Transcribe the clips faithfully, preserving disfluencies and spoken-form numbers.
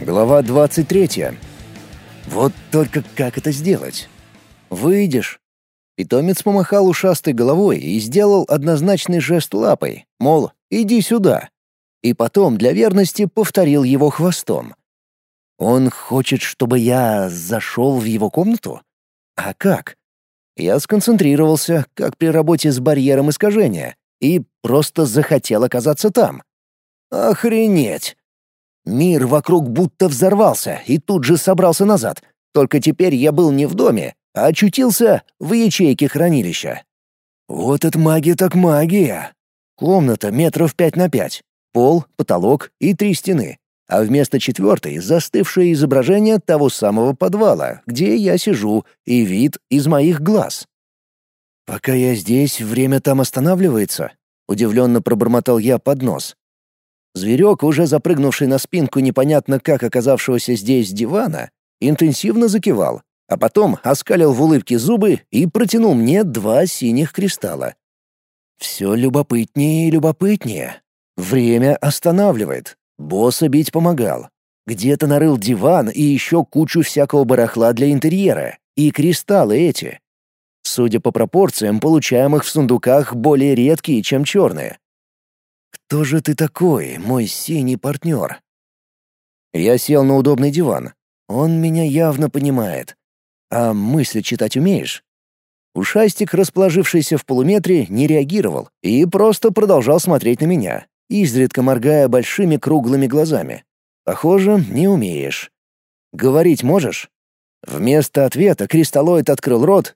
Глава двадцать третья. Вот только как это сделать? Выйдешь. Питомец помахал ушастой головой и сделал однозначный жест лапой, мол, иди сюда. И потом для верности повторил его хвостом. Он хочет, чтобы я зашел в его комнату? А как? Я сконцентрировался, как при работе с барьером искажения, и просто захотел оказаться там. Охренеть! Мир вокруг будто взорвался и тут же собрался назад. Только теперь я был не в доме, а очутился в ячейке хранилища. Вот это магия так магия. Комната метров пять на пять. Пол, потолок и три стены. А вместо четвертой — застывшее изображение того самого подвала, где я сижу, и вид из моих глаз. «Пока я здесь, время там останавливается?» — удивленно пробормотал я под нос. Зверек, уже запрыгнувший на спинку непонятно как оказавшегося здесь дивана, интенсивно закивал, а потом оскалил в улыбке зубы и протянул мне два синих кристалла. Все любопытнее и любопытнее. Время останавливает. Босса бить помогал. Где-то нарыл диван и еще кучу всякого барахла для интерьера. И кристаллы эти. Судя по пропорциям, получаемых в сундуках более редкие, чем черные. «Кто же ты такой, мой синий партнер?» Я сел на удобный диван. Он меня явно понимает. А мысли читать умеешь? Ушастик, расположившийся в полуметре, не реагировал и просто продолжал смотреть на меня, изредка моргая большими круглыми глазами. Похоже, не умеешь. Говорить можешь? Вместо ответа кристаллоид открыл рот,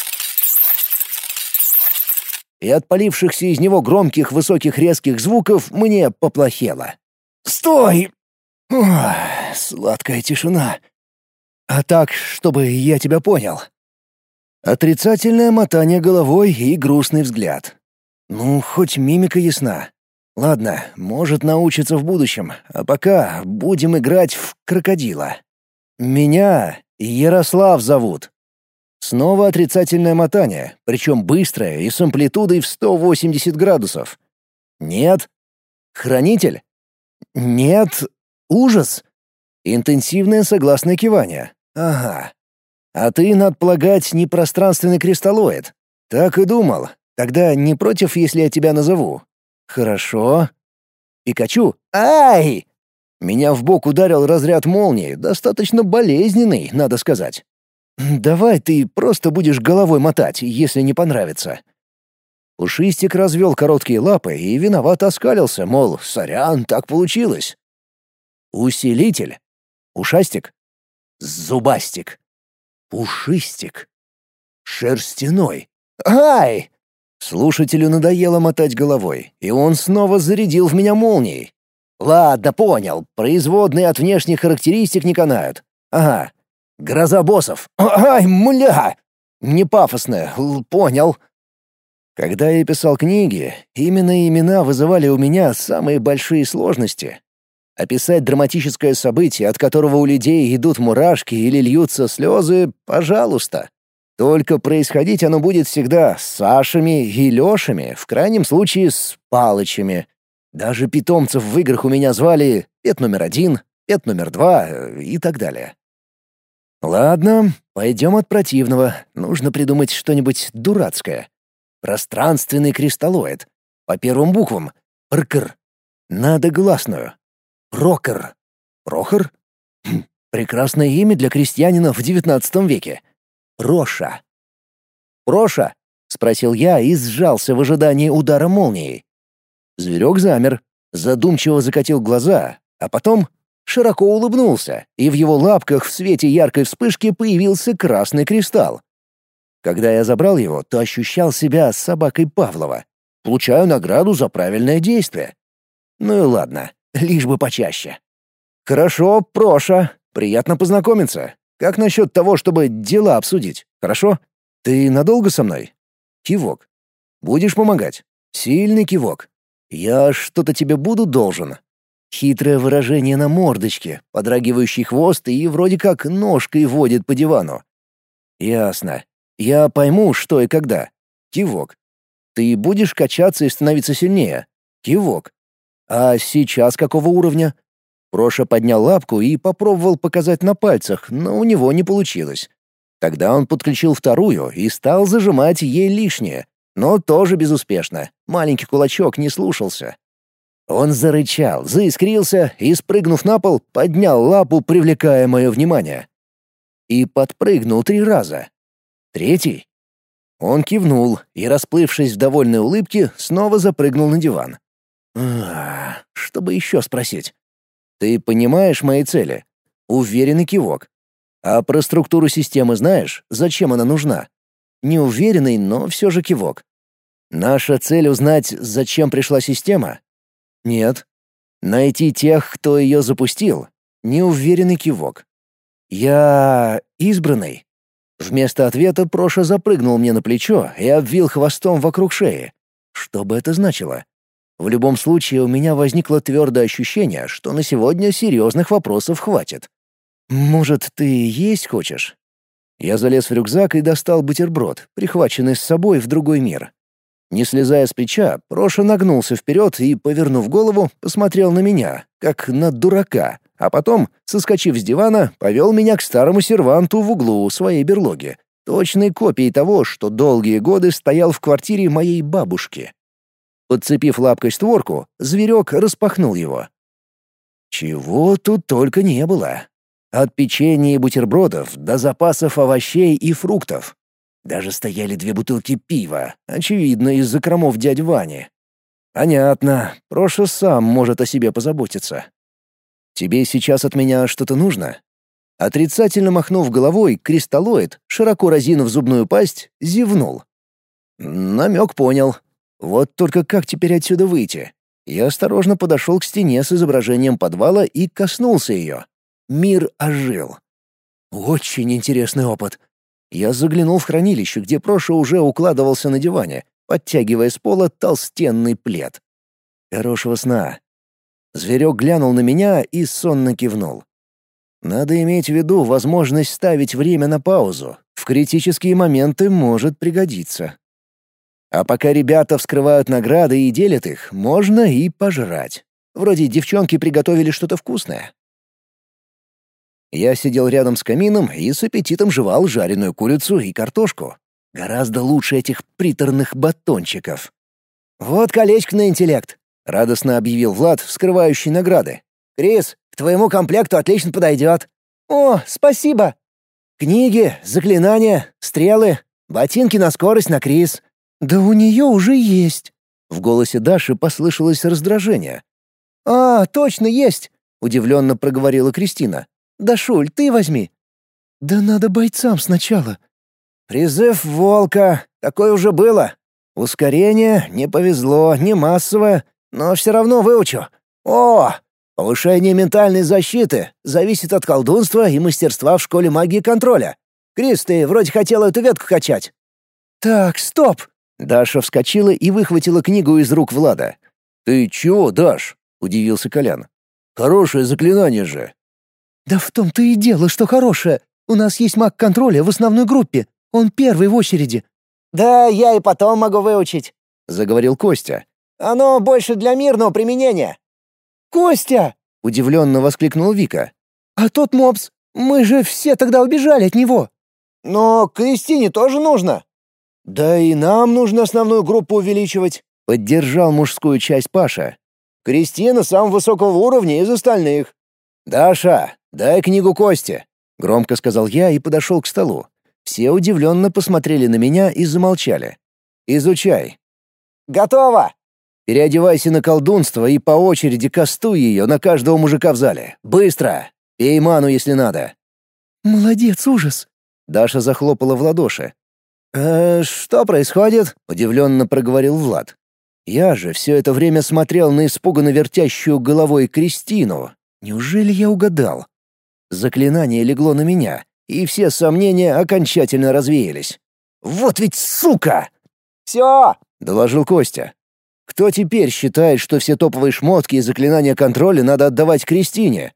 и от полившихся из него громких высоких резких звуков мне поплохело. «Стой!» Ох, сладкая тишина. «А так, чтобы я тебя понял». Отрицательное мотание головой и грустный взгляд. Ну, хоть мимика ясна. Ладно, может научиться в будущем, а пока будем играть в крокодила. Меня Ярослав зовут. Снова отрицательное мотание, причем быстрое и с амплитудой в сто восемьдесят градусов. Нет. Хранитель? Нет. Ужас. Интенсивное согласное кивание. Ага. А ты, надо полагать, не пространственный кристаллоид. Так и думал. Тогда не против, если я тебя назову? Хорошо. Пикачу? Ай! Меня в бок ударил разряд молнии, достаточно болезненный, надо сказать. «Давай ты просто будешь головой мотать, если не понравится». Пушистик развел короткие лапы и виновато оскалился, мол, сорян, так получилось. Усилитель. Ушастик. Зубастик. Пушистик. Шерстяной. Ай! Слушателю надоело мотать головой, и он снова зарядил в меня молнией. Ладно, понял, производные от внешних характеристик не канают. Ага. Гроза боссов. Ай, мля! Не пафосная, понял. Когда я писал книги, именно имена вызывали у меня самые большие сложности. Описать драматическое событие, от которого у людей идут мурашки или льются слезы, пожалуйста. Только происходить оно будет всегда с Сашами и Лешами, в крайнем случае с Палычами. Даже питомцев в играх у меня звали Пет номер один, Пет номер два и так далее. Ладно, пойдем от противного. Нужно придумать что-нибудь дурацкое. Пространственный кристаллоид. По первым буквам. Пркр. Надо гласную. Прокр. Прохор? Хм, прекрасное имя для крестьянина в девятнадцатом веке. Проша. «Проша?» — спросил я и сжался в ожидании удара молнии. Зверек замер, задумчиво закатил глаза, а потом широко улыбнулся, и в его лапках в свете яркой вспышки появился красный кристалл. Когда я забрал его, то ощущал себя собакой Павлова. Получаю награду за правильное действие. Ну и ладно, лишь бы почаще. Хорошо, Проша, приятно познакомиться. Как насчет того, чтобы дела обсудить, хорошо? Ты надолго со мной? Кивок. Будешь помогать? Сильный кивок. Я что-то тебе буду должен. Хитрое выражение на мордочке, подрагивающий хвост и вроде как ножкой водит по дивану. Ясно. Я пойму, что и когда. Кивок. Ты будешь качаться и становиться сильнее. Кивок. А сейчас какого уровня? Проша поднял лапку и попробовал показать на пальцах, но у него не получилось. Тогда он подключил вторую и стал зажимать ей лишнее, но тоже безуспешно. Маленький кулачок не слушался. Он зарычал, заискрился и, спрыгнув на пол, поднял лапу, привлекая мое внимание. И подпрыгнул три раза. Третий. Он кивнул и, расплывшись в довольной улыбке, снова запрыгнул на диван. А, чтобы еще спросить. «Ты понимаешь мои цели?» Уверенный кивок. «А про структуру системы знаешь? Зачем она нужна?» Неуверенный, но все же кивок. «Наша цель — узнать, зачем пришла система?» «Нет». «Найти тех, кто ее запустил?» Неуверенный кивок. «Я избранный?» Вместо ответа Проша запрыгнул мне на плечо и обвил хвостом вокруг шеи. Что бы это значило? В любом случае, у меня возникло твердое ощущение, что на сегодня серьезных вопросов хватит. «Может, ты есть хочешь?» Я залез в рюкзак и достал бутерброд, прихваченный с собой в другой мир. Не слезая с плеча, Проша нагнулся вперед и, повернув голову, посмотрел на меня, как на дурака, а потом, соскочив с дивана, повел меня к старому серванту в углу своей берлоги, точной копией того, что долгие годы стоял в квартире моей бабушки. Подцепив лапкой створку, зверек распахнул его. Чего тут только не было. От печенья и бутербродов до запасов овощей и фруктов. Даже стояли две бутылки пива, очевидно, из закромов дяди Вани. Понятно, Проша сам может о себе позаботиться. «Тебе сейчас от меня что-то нужно?» Отрицательно махнув головой, кристаллоид, широко разинув зубную пасть, зевнул. Намек понял. Вот только как теперь отсюда выйти? Я осторожно подошел к стене с изображением подвала и коснулся ее. Мир ожил. Очень интересный опыт. Я заглянул в хранилище, где Проша уже укладывался на диване, подтягивая с пола толстенный плед. Хорошего сна. Зверек глянул на меня и сонно кивнул. Надо иметь в виду возможность ставить время на паузу. В критические моменты может пригодиться. А пока ребята вскрывают награды и делят их, можно и пожрать. Вроде девчонки приготовили что-то вкусное. Я сидел рядом с камином и с аппетитом жевал жареную курицу и картошку. Гораздо лучше этих приторных батончиков. «Вот колечко на интеллект», — радостно объявил Влад, вскрывающий награды. «Крис, к твоему комплекту отлично подойдет». «О, спасибо!» «Книги, заклинания, стрелы, ботинки на скорость на Крис». «Да у нее уже есть». В голосе Даши послышалось раздражение. «А, точно есть!» — удивленно проговорила Кристина. «Дашуль, ты возьми». «Да надо бойцам сначала». «Призыв волка. Такое уже было. Ускорение не повезло, не массовое, но все равно выучу. О, повышение ментальной защиты зависит от колдунства и мастерства в школе магии контроля. Крис, ты вроде хотела эту ветку качать». «Так, стоп!» Даша вскочила и выхватила книгу из рук Влада. «Ты чего, Даш?» — удивился Колян. «Хорошее заклинание же». «Да в том-то и дело, что хорошее. У нас есть маг контроля в основной группе. Он первый в очереди». «Да, я и потом могу выучить», — заговорил Костя. «Оно больше для мирного применения». «Костя!» — удивленно воскликнула Вика. «А тот мопс, мы же все тогда убежали от него». «Но Кристине тоже нужно». «Да и нам нужно основную группу увеличивать», — поддержал мужскую часть Паша. «Кристина самого высокого уровня из остальных». «Даша, дай книгу Косте», — громко сказал я и подошел к столу. Все удивленно посмотрели на меня и замолчали. «Изучай». «Готово!» «Переодевайся на колдунство и по очереди кастуй ее на каждого мужика в зале. Быстро! Пей ману, если надо». «Молодец, ужас!» Даша захлопала в ладоши. «Э, что происходит?» — удивленно проговорил Влад. Я же все это время смотрел на испуганно вертящую головой Кристину. Неужели я угадал? Заклинание легло на меня, и все сомнения окончательно развеялись. «Вот ведь сука!» «Все!» — доложил Костя. «Кто теперь считает, что все топовые шмотки и заклинания контроля надо отдавать Кристине?»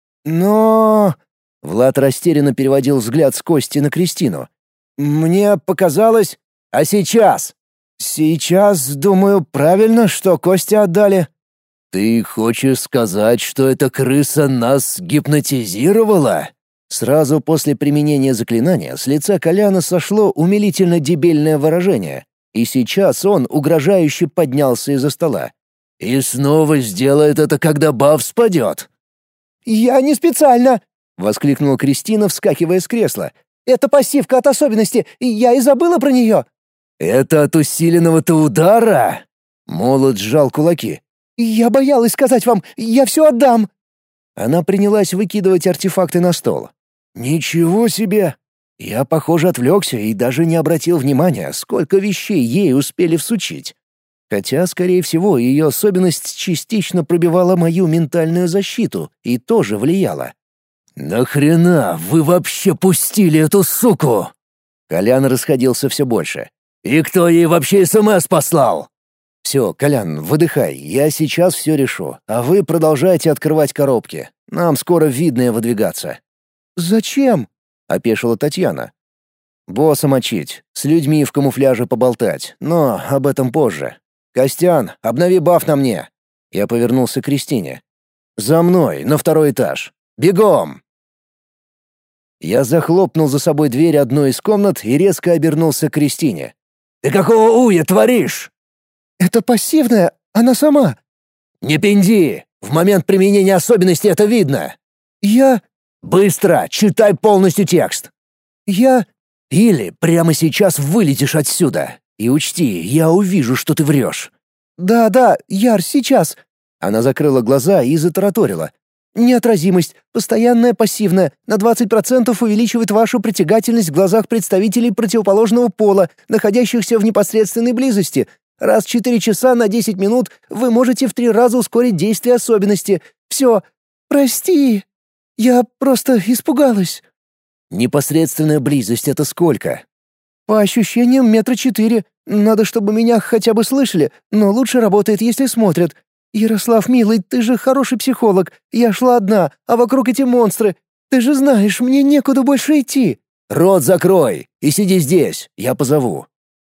«Но...» — Влад растерянно переводил взгляд с Кости на Кристину. «Мне показалось... А сейчас?» «Сейчас, думаю, правильно, что Косте отдали». «Ты хочешь сказать, что эта крыса нас гипнотизировала?» Сразу после применения заклинания с лица Коляна сошло умилительно дебильное выражение, и сейчас он угрожающе поднялся из-за стола. «И снова сделает это, когда баф спадет!» «Я не специально!» — воскликнула Кристина, вскакивая с кресла. «Это пассивка от особенности, и я и забыла про нее!» «Это от усиленного-то удара?» Молот сжал кулаки. «Я боялась сказать вам, я все отдам!» Она принялась выкидывать артефакты на стол. «Ничего себе!» Я, похоже, отвлекся и даже не обратил внимания, сколько вещей ей успели всучить. Хотя, скорее всего, ее особенность частично пробивала мою ментальную защиту и тоже влияла. «Нахрена вы вообще пустили эту суку?» Колян расходился все больше. «И кто ей вообще СМС послал?» «Все, Колян, выдыхай, я сейчас все решу, а вы продолжайте открывать коробки. Нам скоро в видное выдвигаться». «Зачем?» — опешила Татьяна. «Босса мочить, с людьми в камуфляже поболтать, но об этом позже. Костян, обнови баф на мне!» Я повернулся к Кристине. «За мной, на второй этаж! Бегом!» Я захлопнул за собой дверь одной из комнат и резко обернулся к Кристине. «Ты какого уя творишь?» «Это пассивная, она сама». «Не пенди! В момент применения особенностей это видно!» «Я...» «Быстро! Читай полностью текст!» «Я...» «Или прямо сейчас вылетишь отсюда. И учти, я увижу, что ты врешь». «Да-да, Яр, сейчас». Она закрыла глаза и затараторила. «Неотразимость, постоянная пассивная, на двадцать процентов увеличивает вашу притягательность в глазах представителей противоположного пола, находящихся в непосредственной близости. Раз в четыре часа на десять минут вы можете в три раза ускорить действие особенности. Все. Прости. Я просто испугалась». «Непосредственная близость — это сколько?» «По ощущениям, метра четыре. Надо, чтобы меня хотя бы слышали, но лучше работает, если смотрят. Ярослав, милый, ты же хороший психолог. Я шла одна, а вокруг эти монстры. Ты же знаешь, мне некуда больше идти». «Рот закрой и сиди здесь, я позову».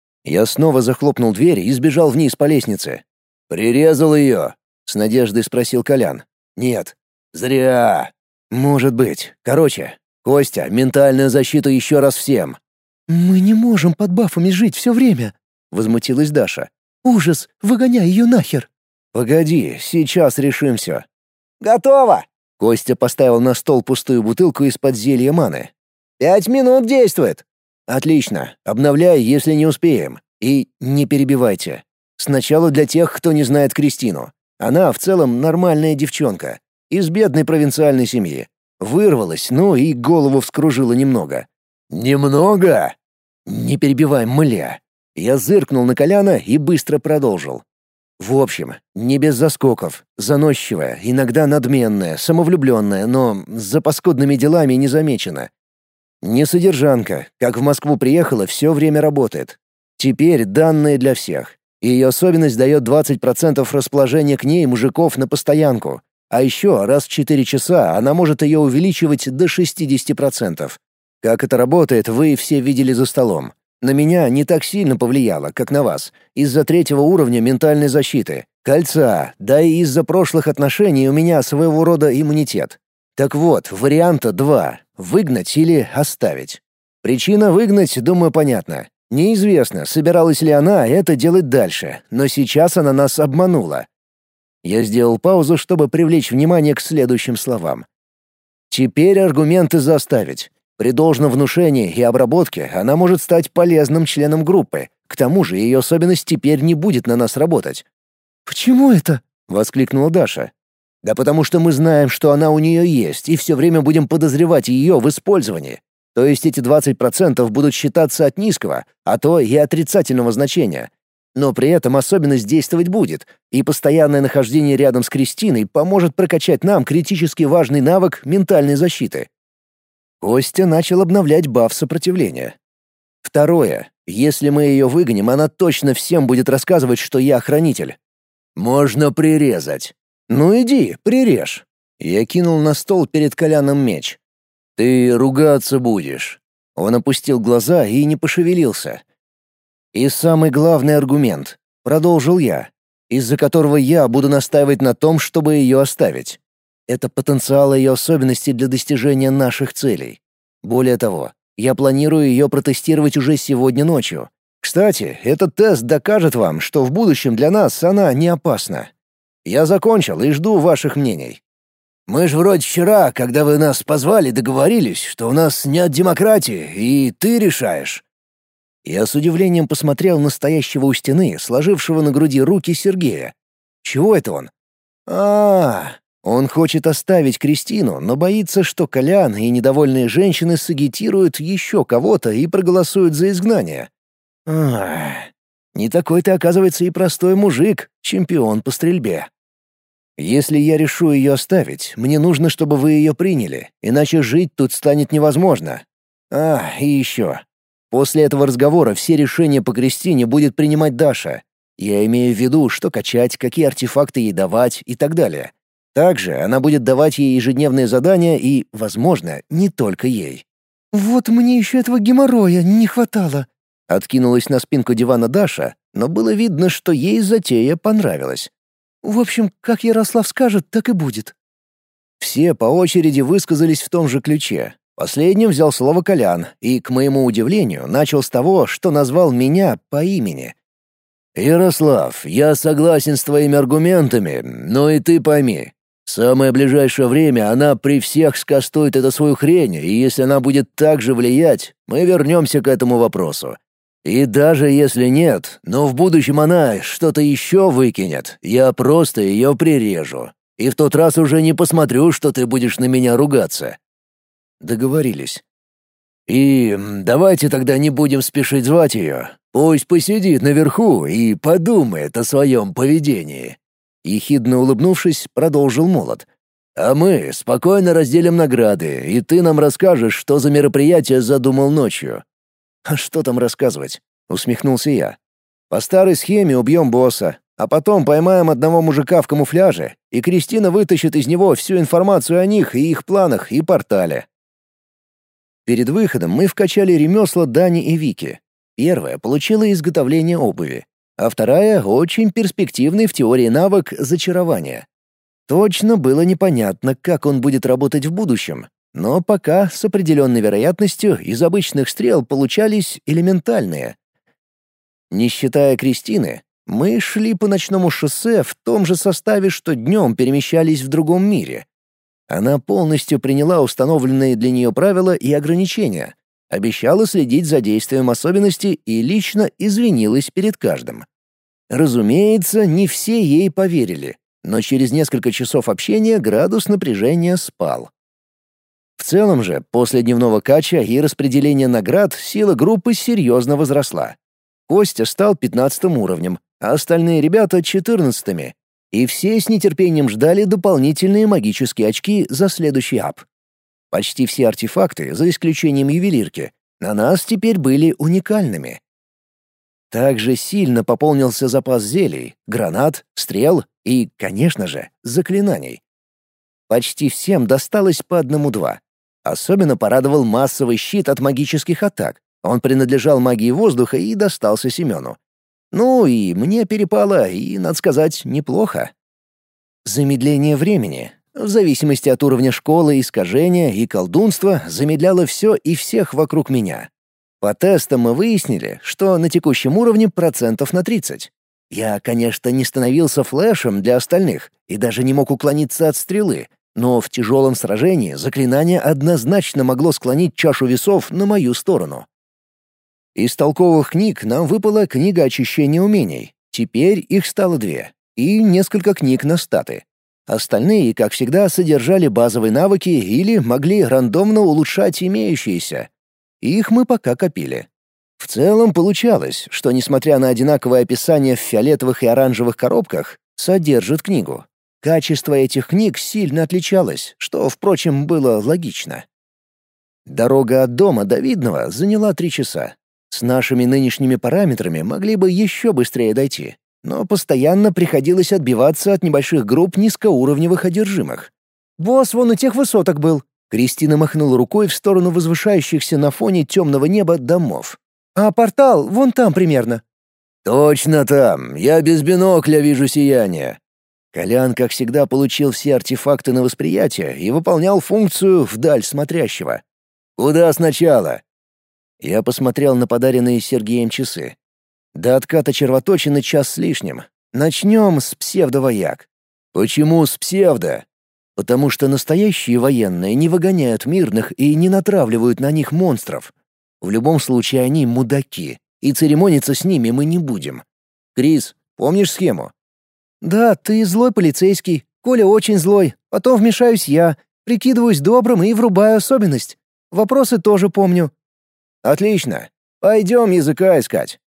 Я снова захлопнул дверь и сбежал вниз по лестнице. «Прирезал ее?» — с надеждой спросил Колян. «Нет». «Зря». «Может быть. Короче, Костя, ментальную защиту еще раз всем». «Мы не можем под бафами жить все время», — возмутилась Даша. «Ужас, выгоняй ее нахер». «Погоди, сейчас решим все». «Готово!» — Костя поставил на стол пустую бутылку из-под зелья маны. «Пять минут действует». «Отлично. Обновляй, если не успеем. И не перебивайте. Сначала для тех, кто не знает Кристину. Она в целом нормальная девчонка. Из бедной провинциальной семьи. Вырвалась, ну и голову вскружила немного». «Немного?» «Не перебивай, мля». Я зыркнул на Коляна и быстро продолжил. В общем, не без заскоков, заносчивая, иногда надменная, самовлюбленная, но за паскудными делами не замечена. Не содержанка, как в Москву приехала, все время работает. Теперь данные для всех. Ее особенность дает двадцать процентов расположения к ней мужиков на постоянку. А еще раз в четыре часа она может ее увеличивать до шестидесяти процентов. Как это работает, вы все видели за столом. На меня не так сильно повлияло, как на вас, из-за третьего уровня ментальной защиты, кольца, да и из-за прошлых отношений у меня своего рода иммунитет. Так вот, варианта два — выгнать или оставить. Причина выгнать, думаю, понятна. Неизвестно, собиралась ли она это делать дальше, но сейчас она нас обманула. Я сделал паузу, чтобы привлечь внимание к следующим словам. Теперь аргументы заставить. При должном внушении и обработке она может стать полезным членом группы. К тому же ее особенность теперь не будет на нас работать. «Почему это?» — воскликнула Даша. «Да потому что мы знаем, что она у нее есть, и все время будем подозревать ее в использовании. То есть эти двадцать процентов будут считаться от низкого, а то и отрицательного значения. Но при этом особенность действовать будет, и постоянное нахождение рядом с Кристиной поможет прокачать нам критически важный навык ментальной защиты». Костя начал обновлять баф сопротивления. Второе. Если мы ее выгоним, она точно всем будет рассказывать, что я хранитель. Можно прирезать. Ну иди, прирежь. Я кинул на стол перед Коляном меч. Ты ругаться будешь. Он опустил глаза и не пошевелился. И самый главный аргумент. Продолжил я. из-за которого я буду настаивать на том, чтобы ее оставить. Это потенциал ее особенностей для достижения наших целей. Более того, я планирую ее протестировать уже сегодня ночью. Кстати, этот тест докажет вам, что в будущем для нас она не опасна. Я закончил и жду ваших мнений. Мы ж вроде вчера, когда вы нас позвали, договорились, что у нас нет демократии, и ты решаешь. Я с удивлением посмотрел на стоящего у стены, сложившего на груди руки Сергея. Чего это он? А, он хочет оставить Кристину, но боится, что Колян и недовольные женщины сагитируют еще кого-то и проголосуют за изгнание. Ах, не такой ты, оказывается, и простой мужик, чемпион по стрельбе. Если я решу ее оставить, мне нужно, чтобы вы ее приняли, иначе жить тут станет невозможно. А, и еще. После этого разговора все решения по Кристине будет принимать Даша. Я имею в виду, что качать, какие артефакты ей давать и так далее. Также она будет давать ей ежедневные задания и, возможно, не только ей. «Вот мне еще этого геморроя не хватало», — откинулась на спинку дивана Даша, но было видно, что ей затея понравилась. «В общем, как Ярослав скажет, так и будет». Все по очереди высказались в том же ключе. Последним взял слово Колян и, к моему удивлению, начал с того, что назвал меня по имени. «Ярослав, я согласен с твоими аргументами, но и ты пойми. В самое ближайшее время она при всех скастует эту свою хрень, и если она будет так же влиять, мы вернемся к этому вопросу. И даже если нет, но в будущем она что-то еще выкинет, я просто ее прирежу. И в тот раз уже не посмотрю, что ты будешь на меня ругаться». Договорились. «И давайте тогда не будем спешить звать ее. Пусть посидит наверху и подумает о своем поведении». Ехидно улыбнувшись, продолжил Молот. «А мы спокойно разделим награды, и ты нам расскажешь, что за мероприятие задумал ночью». «А что там рассказывать?» — усмехнулся я. «По старой схеме убьем босса, а потом поймаем одного мужика в камуфляже, и Кристина вытащит из него всю информацию о них и их планах и портале». Перед выходом мы вкачали ремесла Дани и Вики. Первая получила изготовление обуви, а вторая — очень перспективный в теории навык зачарования. Точно было непонятно, как он будет работать в будущем, но пока с определенной вероятностью из обычных стрел получались элементальные. Не считая Кристины, мы шли по ночному шоссе в том же составе, что днем перемещались в другом мире. Она полностью приняла установленные для нее правила и ограничения, обещала следить за действием особенностей и лично извинилась перед каждым. Разумеется, не все ей поверили, но через несколько часов общения градус напряжения спал. В целом же, после дневного кача и распределения наград сила группы серьезно возросла. Костя стал пятнадцатым уровнем, а остальные ребята — четырнадцатыми. И все с нетерпением ждали дополнительные магические очки за следующий ап. Почти все артефакты, за исключением ювелирки, на нас теперь были уникальными. Также сильно пополнился запас зелий, гранат, стрел и, конечно же, заклинаний. Почти всем досталось по одному-два. Особенно порадовал массовый щит от магических атак. Он принадлежал магии воздуха и достался Семену. Ну и мне перепало, и, надо сказать, неплохо. Замедление времени, в зависимости от уровня школы, искажения и колдунства, замедляло все и всех вокруг меня. По тестам мы выяснили, что на текущем уровне процентов на тридцать. Я, конечно, не становился флешем для остальных и даже не мог уклониться от стрелы, но в тяжелом сражении заклинание однозначно могло склонить чашу весов на мою сторону. Из толковых книг нам выпала книга очищения умений. Теперь их стало две. И несколько книг на статы. Остальные, как всегда, содержали базовые навыки или могли рандомно улучшать имеющиеся. Их мы пока копили. В целом получалось, что, несмотря на одинаковое описание в фиолетовых и оранжевых коробках, содержит книгу. Качество этих книг сильно отличалось, что, впрочем, было логично. Дорога от дома до Видного заняла три часа. С нашими нынешними параметрами могли бы еще быстрее дойти, но постоянно приходилось отбиваться от небольших групп низкоуровневых одержимых. «Босс вон у тех высоток был», — Кристина махнула рукой в сторону возвышающихся на фоне темного неба домов. «А портал вон там примерно». «Точно там. Я без бинокля вижу сияние». Колян, как всегда, получил все артефакты на восприятие и выполнял функцию вдаль смотрящего. «Куда сначала?» Я посмотрел на подаренные Сергеем часы. До отката червоточины час с лишним. Начнем с псевдовояк. Почему с псевдо? Потому что настоящие военные не выгоняют мирных и не натравливают на них монстров. В любом случае они мудаки, и церемониться с ними мы не будем. Крис, помнишь схему? Да, ты злой полицейский, Коля очень злой, потом вмешаюсь я, прикидываюсь добрым и врубаю особенность. Вопросы тоже помню. Отлично. Пойдем языка искать.